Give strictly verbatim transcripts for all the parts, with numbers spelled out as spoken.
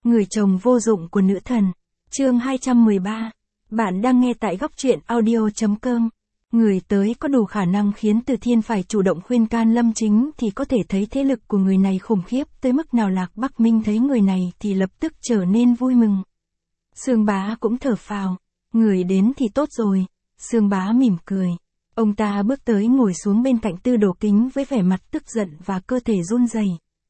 Người chồng vô dụng của nữ thần. Chương hai trăm mười ba. Bạn đang nghe tại góc truyện audio.com. Người tới có đủ khả năng khiến Từ Thiên phải chủ động khuyên can Lâm Chính thì có thể thấy thế lực của người này khủng khiếp tới mức nào. Lạc Bắc Minh thấy người này thì lập tức trở nên vui mừng. Sương Bá cũng thở phào. Người đến thì tốt rồi. Sương Bá mỉm cười. Ông ta bước tới ngồi xuống bên cạnh Tư Đồ Kính với vẻ mặt tức giận và cơ thể run rẩy.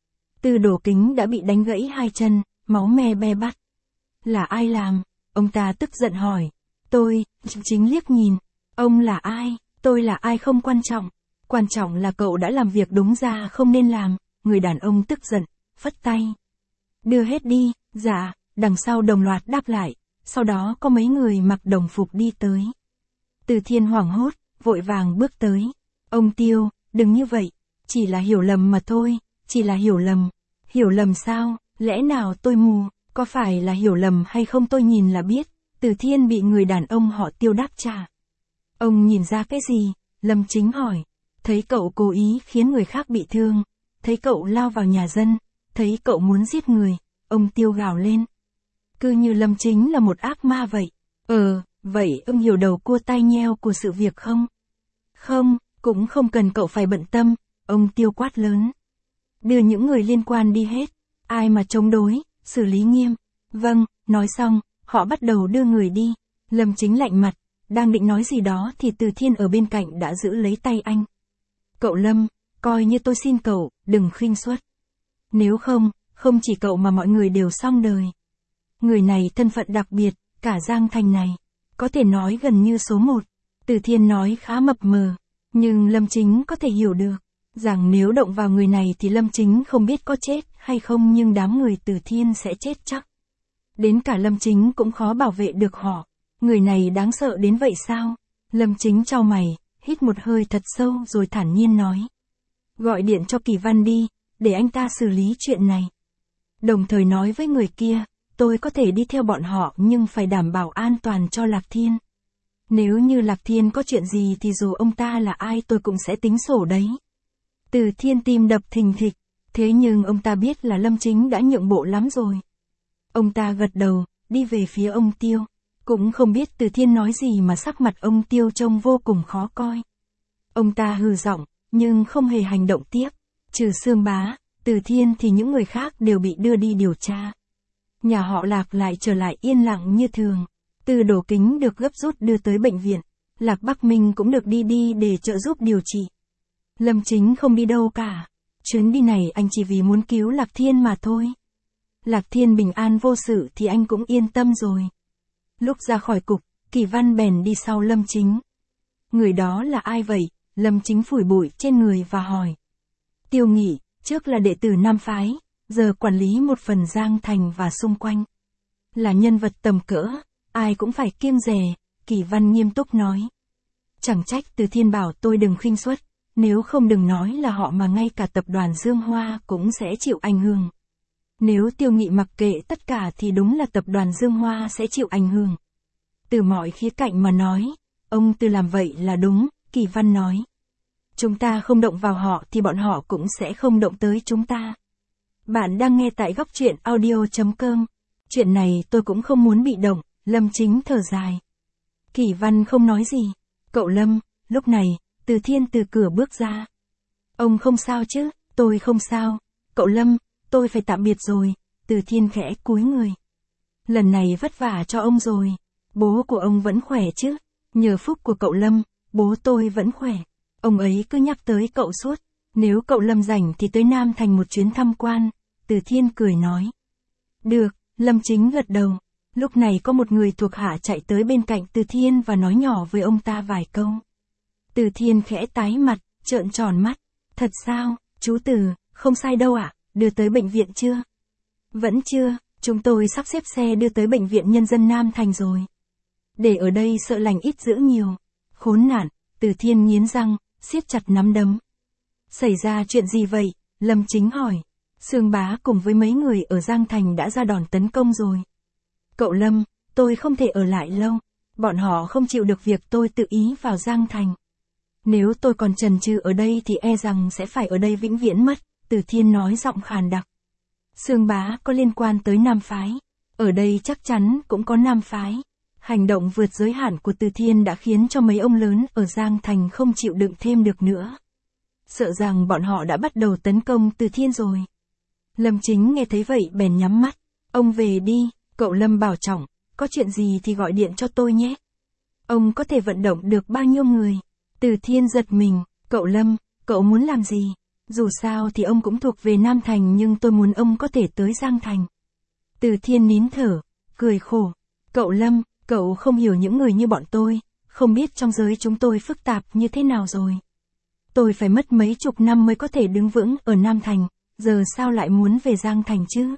Tư Đồ Kính đã bị đánh gãy hai chân, máu me be bét. Là ai làm? Ông ta tức giận hỏi. Tôi, Chính liếc nhìn. Ông là ai? Tôi là ai không quan trọng. Quan trọng là cậu đã làm việc đúng ra không nên làm. Người đàn ông tức giận, phất tay. Đưa hết đi. Dạ. Đằng sau đồng loạt đáp lại. Sau đó có mấy người mặc đồng phục đi tới. Từ Thiên hoảng hốt, vội vàng bước tới. Ông Tiêu, đừng như vậy. Chỉ là hiểu lầm mà thôi. Chỉ là hiểu lầm. Hiểu lầm sao? Lẽ nào tôi mù? Có phải là hiểu lầm hay không tôi nhìn là biết. Từ Thiên bị người đàn ông họ Tiêu đáp trả. Ông nhìn ra cái gì? Lâm Chính hỏi. Thấy cậu cố ý khiến người khác bị thương. Thấy cậu lao vào nhà dân. Thấy cậu muốn giết người. Ông Tiêu gào lên. Cứ như Lâm Chính là một ác ma vậy. Ờ, vậy ông hiểu đầu cua tai nheo của sự việc không? Không, cũng không cần cậu phải bận tâm. Ông Tiêu quát lớn. Đưa những người liên quan đi hết. Ai mà chống đối, xử lý nghiêm. Vâng, nói xong, họ bắt đầu đưa người đi. Lâm Chính lạnh mặt, đang định nói gì đó thì Từ Thiên ở bên cạnh đã giữ lấy tay anh. Cậu Lâm, coi như tôi xin cậu, đừng khinh suất. Nếu không, không chỉ cậu mà mọi người đều xong đời. Người này thân phận đặc biệt, cả Giang Thành này. Có thể nói gần như số một. Từ Thiên nói khá mập mờ. Nhưng Lâm Chính có thể hiểu được. Rằng nếu động vào người này thì Lâm Chính không biết có chết hay không nhưng đám người Từ Thiên sẽ chết chắc. Đến cả Lâm Chính cũng khó bảo vệ được họ. Người này đáng sợ đến vậy sao? Lâm Chính chau mày, hít một hơi thật sâu rồi thản nhiên nói. Gọi điện cho Kỳ Văn đi, để anh ta xử lý chuyện này. Đồng thời nói với người kia, tôi có thể đi theo bọn họ nhưng phải đảm bảo an toàn cho Lạc Thiên. Nếu như Lạc Thiên có chuyện gì thì dù ông ta là ai tôi cũng sẽ tính sổ đấy. Từ Thiên tim đập thình thịch, thế nhưng ông ta biết là Lâm Chính đã nhượng bộ lắm rồi. Ông ta gật đầu, đi về phía ông Tiêu. Cũng không biết Từ Thiên nói gì mà sắc mặt ông Tiêu trông vô cùng khó coi. Ông ta hừ giọng, nhưng không hề hành động tiếp. Trừ Sương Bá, Từ Thiên thì những người khác đều bị đưa đi điều tra. Nhà họ Lạc lại trở lại yên lặng như thường. Tư Đồ Kính được gấp rút đưa tới bệnh viện. Lạc Bắc Minh cũng được đi đi để trợ giúp điều trị. Lâm Chính không đi đâu cả. Chuyến đi này anh chỉ vì muốn cứu Lạc Thiên mà thôi. Lạc Thiên bình an vô sự thì anh cũng yên tâm rồi. Lúc ra khỏi cục, Kỳ Văn bèn đi sau Lâm Chính. Người đó là ai vậy? Lâm Chính phủi bụi trên người và hỏi. Tiêu Nghị, trước là đệ tử Nam Phái, giờ quản lý một phần Giang Thành và xung quanh. Là nhân vật tầm cỡ, ai cũng phải kiêng dè, Kỳ Văn nghiêm túc nói. Chẳng trách Từ Thiên bảo tôi đừng khinh suất, nếu không đừng nói là họ mà ngay cả tập đoàn Dương Hoa cũng sẽ chịu ảnh hưởng. Nếu Tiêu Nghị mặc kệ tất cả thì đúng là tập đoàn Dương Hoa sẽ chịu ảnh hưởng. Từ mọi khía cạnh mà nói, ông Từ làm vậy là đúng, Kỳ Văn nói. Chúng ta không động vào họ thì bọn họ cũng sẽ không động tới chúng ta. Bạn đang nghe tại góc truyện audio.com. Chuyện này tôi cũng không muốn bị động, Lâm Chính thở dài. Kỳ Văn không nói gì. Cậu Lâm, lúc này, Từ Thiên từ cửa bước ra. Ông không sao chứ? Tôi không sao. Cậu Lâm, tôi phải tạm biệt rồi. Từ Thiên khẽ cúi người. Lần này vất vả cho ông rồi. Bố của ông vẫn khỏe chứ? Nhờ phúc của cậu Lâm, bố tôi vẫn khỏe. Ông ấy cứ nhắc tới cậu suốt. Nếu cậu Lâm rảnh thì tới Nam Thành một chuyến tham quan. Từ Thiên cười nói. Được, Lâm Chính gật đầu. Lúc này có một người thuộc hạ chạy tới bên cạnh Từ Thiên và nói nhỏ với ông ta vài câu. Từ Thiên khẽ tái mặt, trợn tròn mắt. Thật sao, chú Từ, không sai đâu ạ, đưa tới bệnh viện chưa? Vẫn chưa, chúng tôi sắp xếp xe đưa tới bệnh viện nhân dân Nam Thành rồi. Để ở đây sợ lành ít dữ nhiều. Khốn nạn, Từ Thiên nghiến răng, siết chặt nắm đấm. Xảy ra chuyện gì vậy? Lâm Chính hỏi. Sương Bá cùng với mấy người ở Giang Thành đã ra đòn tấn công rồi. Cậu Lâm, tôi không thể ở lại lâu. Bọn họ không chịu được việc tôi tự ý vào Giang Thành. Nếu tôi còn chần chừ ở đây thì e rằng sẽ phải ở đây vĩnh viễn mất, Từ Thiên nói giọng khàn đặc. Sương Bá có liên quan tới nam phái. Ở đây chắc chắn cũng có nam phái. Hành động vượt giới hạn của Từ Thiên đã khiến cho mấy ông lớn ở Giang Thành không chịu đựng thêm được nữa. Sợ rằng bọn họ đã bắt đầu tấn công Từ Thiên rồi. Lâm Chính nghe thấy vậy bèn nhắm mắt. Ông về đi, cậu Lâm bảo trọng, có chuyện gì thì gọi điện cho tôi nhé. Ông có thể vận động được bao nhiêu người? Từ Thiên giật mình, cậu Lâm, cậu muốn làm gì? Dù sao thì ông cũng thuộc về Nam Thành nhưng tôi muốn ông có thể tới Giang Thành. Từ Thiên nín thở, cười khổ. Cậu Lâm, cậu không hiểu những người như bọn tôi, không biết trong giới chúng tôi phức tạp như thế nào rồi. Tôi phải mất mấy chục năm mới có thể đứng vững ở Nam Thành, giờ sao lại muốn về Giang Thành chứ?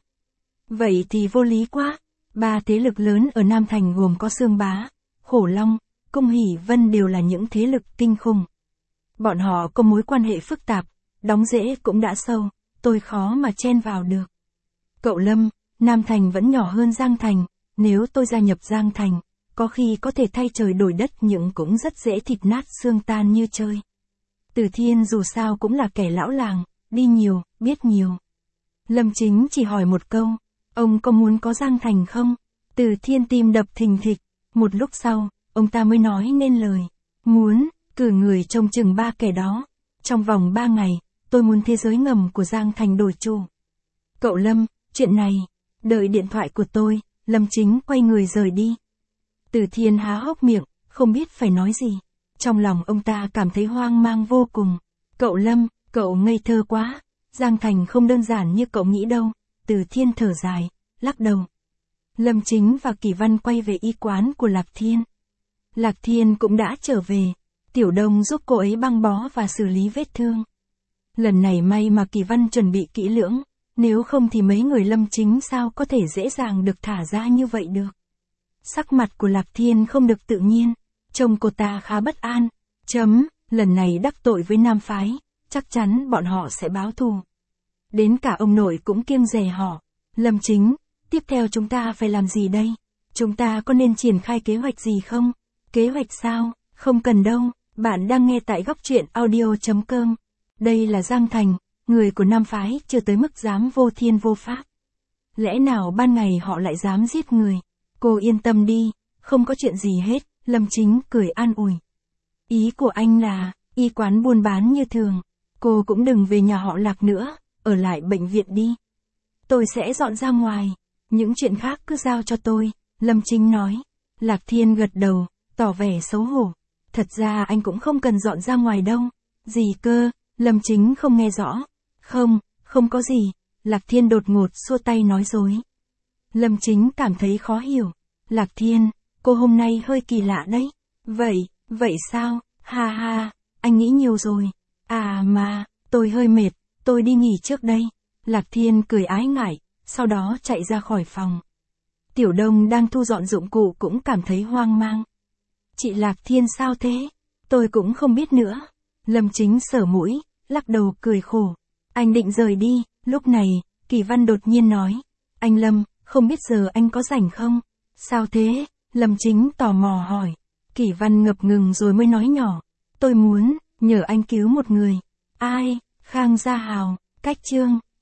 Vậy thì vô lý quá. Ba thế lực lớn ở Nam Thành gồm có Sương Bá, Hổ Long, Cung Hỷ Vân đều là những thế lực kinh khủng. Bọn họ có mối quan hệ phức tạp, đóng rễ cũng đã sâu, tôi khó mà chen vào được. Cậu Lâm, Nam Thành vẫn nhỏ hơn Giang Thành, nếu tôi gia nhập Giang Thành, có khi có thể thay trời đổi đất nhưng cũng rất dễ thịt nát xương tan như chơi. Từ Thiên dù sao cũng là kẻ lão làng, đi nhiều, biết nhiều. Lâm Chính chỉ hỏi một câu, ông có muốn có Giang Thành không? Từ Thiên tim đập thình thịch, một lúc sau, ông ta mới nói nên lời. Muốn, cử người trông chừng ba kẻ đó. Trong vòng ba ngày, tôi muốn thế giới ngầm của Giang Thành đổi chủ. Cậu Lâm, chuyện này, đợi điện thoại của tôi, Lâm Chính quay người rời đi. Từ Thiên há hốc miệng, không biết phải nói gì. Trong lòng ông ta cảm thấy hoang mang vô cùng. Cậu Lâm, cậu ngây thơ quá, Giang Thành không đơn giản như cậu nghĩ đâu. Từ Thiên thở dài, lắc đầu. Lâm Chính và Kỳ Văn quay về y quán của Lạc Thiên. Lạc Thiên cũng đã trở về. Tiểu Đông giúp cô ấy băng bó và xử lý vết thương. Lần này may mà Kỳ Văn chuẩn bị kỹ lưỡng, nếu không thì mấy người Lâm Chính sao có thể dễ dàng được thả ra như vậy được. Sắc mặt của Lạc Thiên không được tự nhiên, trông cô ta khá bất an. Chấm, lần này đắc tội với Nam Phái, chắc chắn bọn họ sẽ báo thù. Đến cả ông nội cũng kiêng dè họ. Lâm Chính, tiếp theo chúng ta phải làm gì đây? Chúng ta có nên triển khai kế hoạch gì không? Kế hoạch sao? Không cần đâu. Bạn đang nghe tại góc truyện audio chấm com. Đây là Giang Thành, người của Nam Phái chưa tới mức dám vô thiên vô pháp. Lẽ nào ban ngày họ lại dám giết người? Cô yên tâm đi, không có chuyện gì hết, Lâm Chính cười an ủi. Ý của anh là, y quán buôn bán như thường, cô cũng đừng về nhà họ Lạc nữa, ở lại bệnh viện đi. Tôi sẽ dọn ra ngoài, những chuyện khác cứ giao cho tôi, Lâm Chính nói. Lạc Thiên gật đầu, tỏ vẻ xấu hổ. Thật ra anh cũng không cần dọn ra ngoài đâu. Gì cơ? Lâm Chính không nghe rõ. Không, không có gì. Lạc Thiên đột ngột xua tay nói dối. Lâm Chính cảm thấy khó hiểu. Lạc Thiên, cô hôm nay hơi kỳ lạ đấy. Vậy, vậy sao? Ha ha, anh nghĩ nhiều rồi. À mà, tôi hơi mệt, tôi đi nghỉ trước đây. Lạc Thiên cười ái ngại, sau đó chạy ra khỏi phòng. Tiểu Đông đang thu dọn dụng cụ cũng cảm thấy hoang mang. Chị Lạc Thiên sao thế? Tôi cũng không biết nữa. Lâm Chính sờ mũi, lắc đầu cười khổ. Anh định rời đi, lúc này, Kỳ Văn đột nhiên nói. Anh Lâm, không biết giờ anh có rảnh không? Sao thế? Lâm Chính tò mò hỏi. Kỳ Văn ngập ngừng rồi mới nói nhỏ. Tôi muốn, nhờ anh cứu một người. Ai? Khang Gia Hào, Cách Trương.